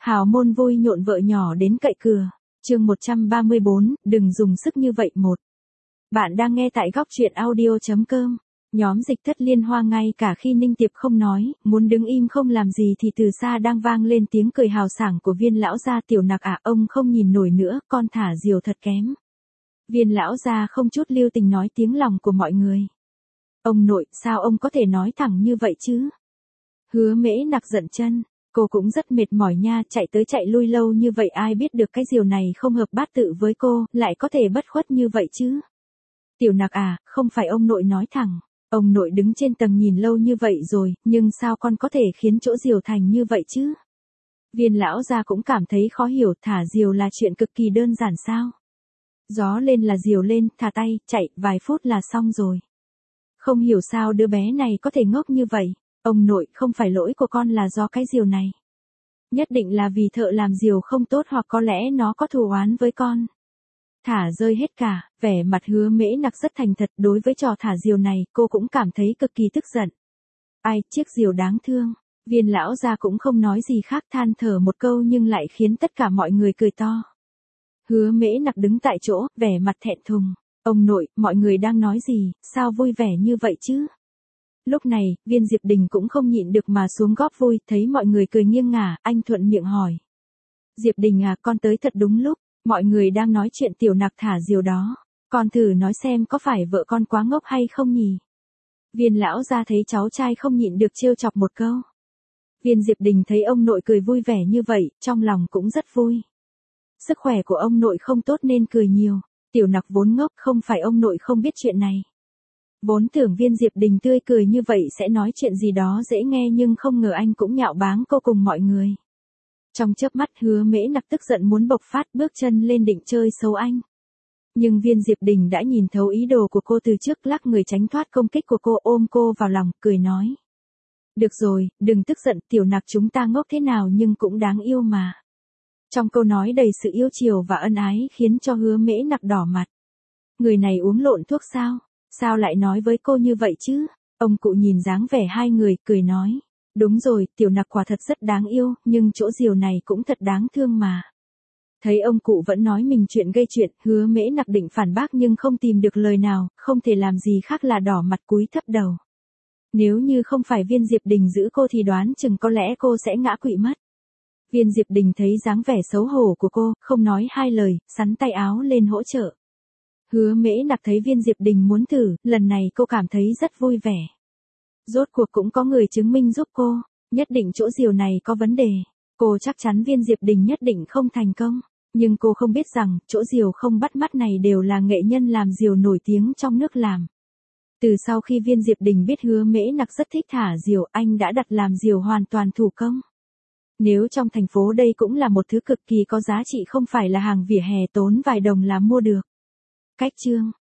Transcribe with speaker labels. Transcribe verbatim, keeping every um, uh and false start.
Speaker 1: Hào môn vui nhộn vợ nhỏ đến cậy cửa. Chương một trăm ba mươi bốn, đừng dùng sức như vậy một. Bạn đang nghe tại góc truyện audio chấm com. Nhóm Dịch Thất Liên Hoa ngay cả khi Ninh Tiệp không nói, muốn đứng im không làm gì thì từ xa đang vang lên tiếng cười hào sảng của Viên lão gia. Tiểu Nặc à, ông không nhìn nổi nữa, con thả diều thật kém. Viên lão gia không chút lưu tình nói tiếng lòng của mọi người. Ông nội, sao ông có thể nói thẳng như vậy chứ? Hứa Mễ Nặc giận chân. Cô cũng rất mệt mỏi nha, chạy tới chạy lui lâu như vậy ai biết được cái diều này không hợp bát tự với cô, lại có thể bất khuất như vậy chứ. Tiểu Nặc à, không phải ông nội nói thẳng, ông nội đứng trên tầng nhìn lâu như vậy rồi, nhưng sao con có thể khiến chỗ diều thành như vậy chứ? Viên lão gia cũng cảm thấy khó hiểu, thả diều là chuyện cực kỳ đơn giản sao? Gió lên là diều lên, thả tay, chạy, vài phút là xong rồi. Không hiểu sao đứa bé này có thể ngốc như vậy. Ông nội, không phải lỗi của con là do cái diều này. Nhất định là vì thợ làm diều không tốt hoặc có lẽ nó có thù oán với con. Thả rơi hết cả, vẻ mặt Hứa Mễ Nặc rất thành thật. Đối với trò thả diều này, cô cũng cảm thấy cực kỳ tức giận. Ai, chiếc diều đáng thương. Viên lão gia cũng không nói gì khác, than thở một câu nhưng lại khiến tất cả mọi người cười to. Hứa Mễ Nặc đứng tại chỗ, vẻ mặt thẹn thùng. Ông nội, mọi người đang nói gì, sao vui vẻ như vậy chứ? Lúc này, Viên Diệp Đình cũng không nhịn được mà xuống góp vui, thấy mọi người cười nghiêng ngả, anh thuận miệng hỏi. Diệp Đình à, con tới thật đúng lúc, mọi người đang nói chuyện Tiểu Nặc thả diều đó, con thử nói xem có phải vợ con quá ngốc hay không nhỉ? Viên lão gia thấy cháu trai không nhịn được trêu chọc một câu. Viên Diệp Đình thấy ông nội cười vui vẻ như vậy, trong lòng cũng rất vui. Sức khỏe của ông nội không tốt nên cười nhiều, Tiểu Nặc vốn ngốc, không phải ông nội không biết chuyện này. Vốn tưởng Viên Diệp Đình tươi cười như vậy sẽ nói chuyện gì đó dễ nghe nhưng không ngờ anh cũng nhạo báng cô cùng mọi người. Trong chớp mắt Hứa Mễ Nặc tức giận muốn bộc phát, bước chân lên định chơi xấu anh. Nhưng Viên Diệp Đình đã nhìn thấu ý đồ của cô từ trước, lắc người tránh thoát công kích của cô, ôm cô vào lòng, cười nói. Được rồi, đừng tức giận, Tiểu Nặc chúng ta ngốc thế nào nhưng cũng đáng yêu mà. Trong câu nói đầy sự yêu chiều và ân ái khiến cho Hứa Mễ Nặc đỏ mặt. Người này uống lộn thuốc sao? Sao lại nói với cô như vậy chứ? Ông cụ nhìn dáng vẻ hai người, cười nói. Đúng rồi, Tiểu Nặc quả thật rất đáng yêu, nhưng chỗ diều này cũng thật đáng thương mà. Thấy ông cụ vẫn nói mình chuyện gây chuyện, Hứa Mễ Nặc định phản bác nhưng không tìm được lời nào, không thể làm gì khác là đỏ mặt cúi thấp đầu. Nếu như không phải Viên Diệp Đình giữ cô thì đoán chừng có lẽ cô sẽ ngã quỵ mất. Viên Diệp Đình thấy dáng vẻ xấu hổ của cô, không nói hai lời, sắn tay áo lên hỗ trợ. Hứa Mễ Nặc thấy Viên Diệp Đình muốn thử, lần này cô cảm thấy rất vui vẻ. Rốt cuộc cũng có người chứng minh giúp cô, nhất định chỗ diều này có vấn đề. Cô chắc chắn Viên Diệp Đình nhất định không thành công, nhưng cô không biết rằng, chỗ diều không bắt mắt này đều là nghệ nhân làm diều nổi tiếng trong nước làm. Từ sau khi Viên Diệp Đình biết Hứa Mễ Nặc rất thích thả diều, anh đã đặt làm diều hoàn toàn thủ công. Nếu trong thành phố đây cũng là một thứ cực kỳ có giá trị, không phải là hàng vỉa hè tốn vài đồng là mua được. Cách chương